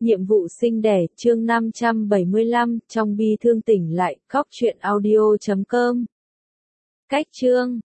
Nhiệm vụ sinh đẻ, chương 575, trong bi thương tỉnh lại, khóc chuyện audio.com. Cách chương